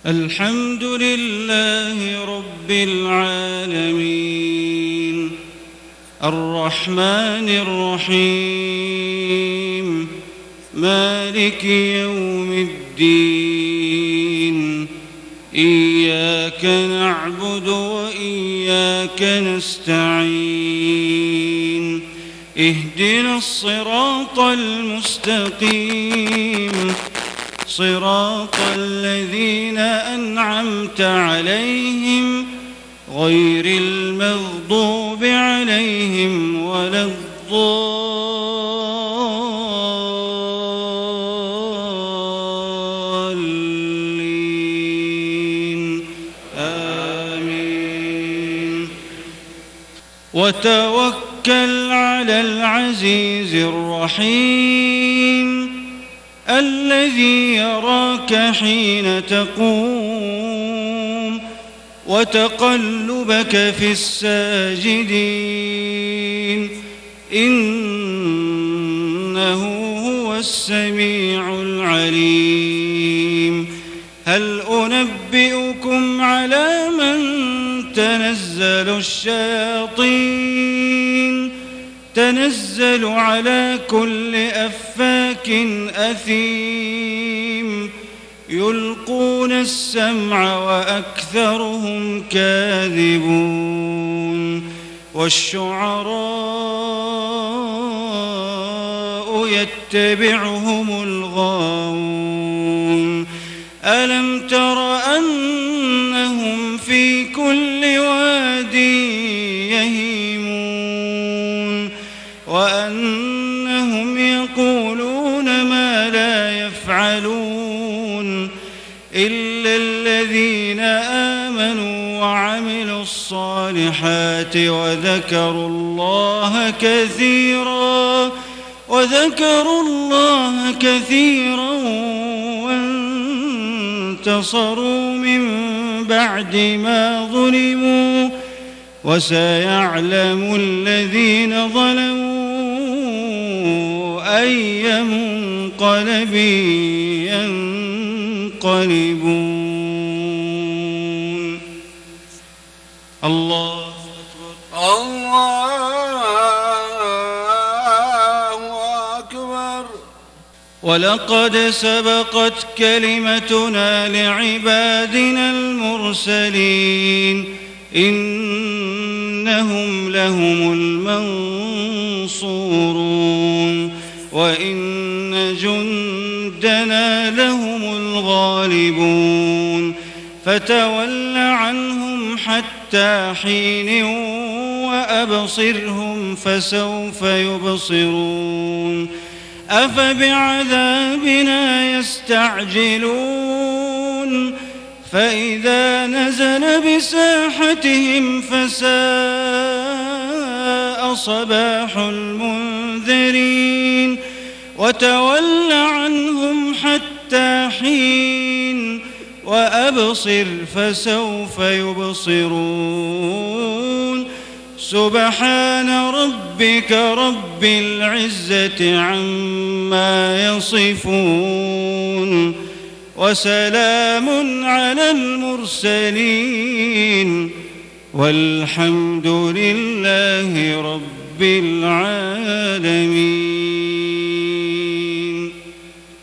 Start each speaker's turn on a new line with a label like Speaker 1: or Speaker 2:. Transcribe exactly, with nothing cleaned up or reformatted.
Speaker 1: الحمد لله رب العالمين الرحمن الرحيم مالك يوم الدين إياك نعبد وإياك نستعين اهدنا الصراط المستقيم صراط الذين أنعمت عليهم غير المغضوب عليهم ولا الضالين آمين. وتوكل على العزيز الرحيم الذي يراك حين تقوم وتقلبك في الساجدين إنه هو السميع العليم. هل أنبئكم على من تنزل الشياطين تنزل على كل أفاك أثيم يلقون السمع وأكثرهم كاذبون والشعراء يتبعهم الغاوون. ألم تر أنهم في كل واد يهيمون وأنهم يقولون ما لا يفعلون إلا الذين آمنوا وعملوا الصالحات وذكروا الله كثيرا وذكروا الله كثيرا وانتصروا من بعد ما ظلموا وسيعلم الذين ظلموا أي منقلب ينقلبون. الله أكبر.
Speaker 2: الله أكبر.
Speaker 1: ولقد سبقت كلمتنا لعبادنا المرسلين إنهم لهم المنصورون وإن جندنا لهم الغالبون. فتول عنهم حتى حين وأبصرهم فسوف يبصرون. أفبعذابنا يستعجلون فإذا نزل بساحتهم فساء صباح المنذرين. وتول عنهم حتى حين وأبصر فسوف يبصرون. سبحان ربك رب العزة عما يصفون وسلام على المرسلين والحمد لله رب العالمين.